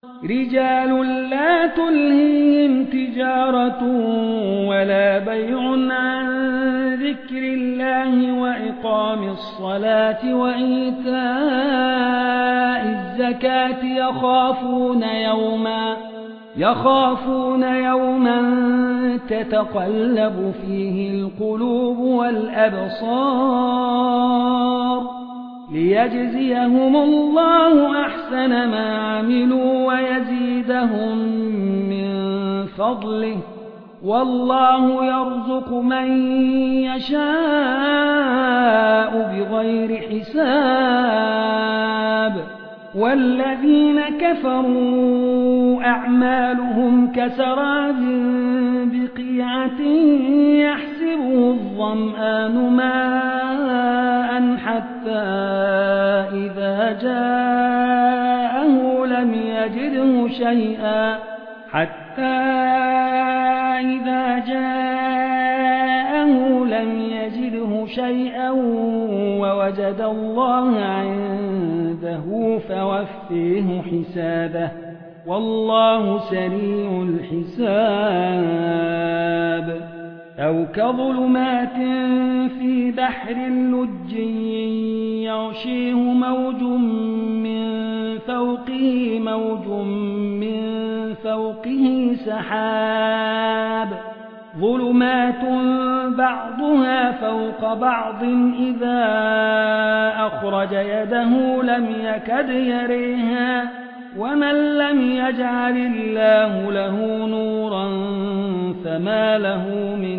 رجال لا تلهيهم تجارة ولا بيع عن ذكر الله وإقام الصلاة وإيتاء الزكاة يخافون يوما تتقلب فيه القلوب والأبصار ليجزيهم الله أحسن ما عملوا ويزيدهم من فضله والله يرزق من يشاء بغير حساب. والذين كفروا أعمالهم كسراب بقيعة يحسبه الظمآن ماء حتى إذا جاءه لم يجده شيئا ووجد الله عنده فوفيه حسابه والله سريع الحساب. أو كظلمات في بحر لج يغشيه موج من فوقه سحاب ظلمات بعضها فوق بعض إذا أخرج يده لم يكد يريها ومن لم يجعل الله له نورا فما له من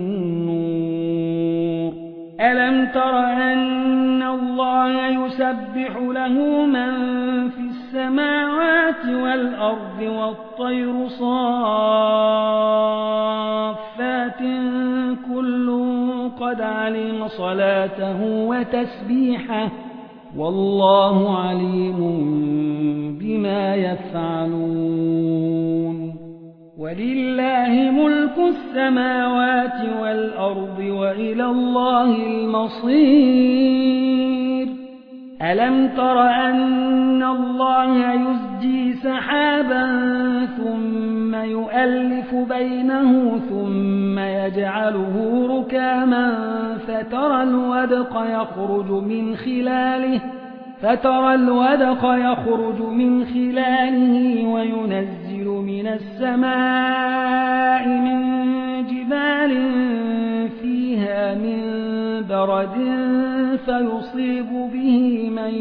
نور. ألم تر أن الله يسبح له من في السماوات والأرض والطير صافات كل قد علم صلاته وتسبيحه والله عليم بما يفعلون. ولله ملك السماوات والأرض وإلى الله المصير. ألم تر أن الله يزجي سحابا ثم يؤلف بينه ثم يجعله ركاما فترى الودق يخرج من خلاله وينزل من السماء من جبال فيها من برد فيصيب به من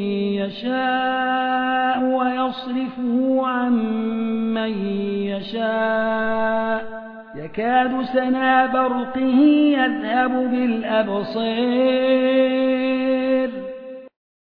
يشاء ويصرفه عن من يشاء يكاد سنا برقه يذهب بالأبصار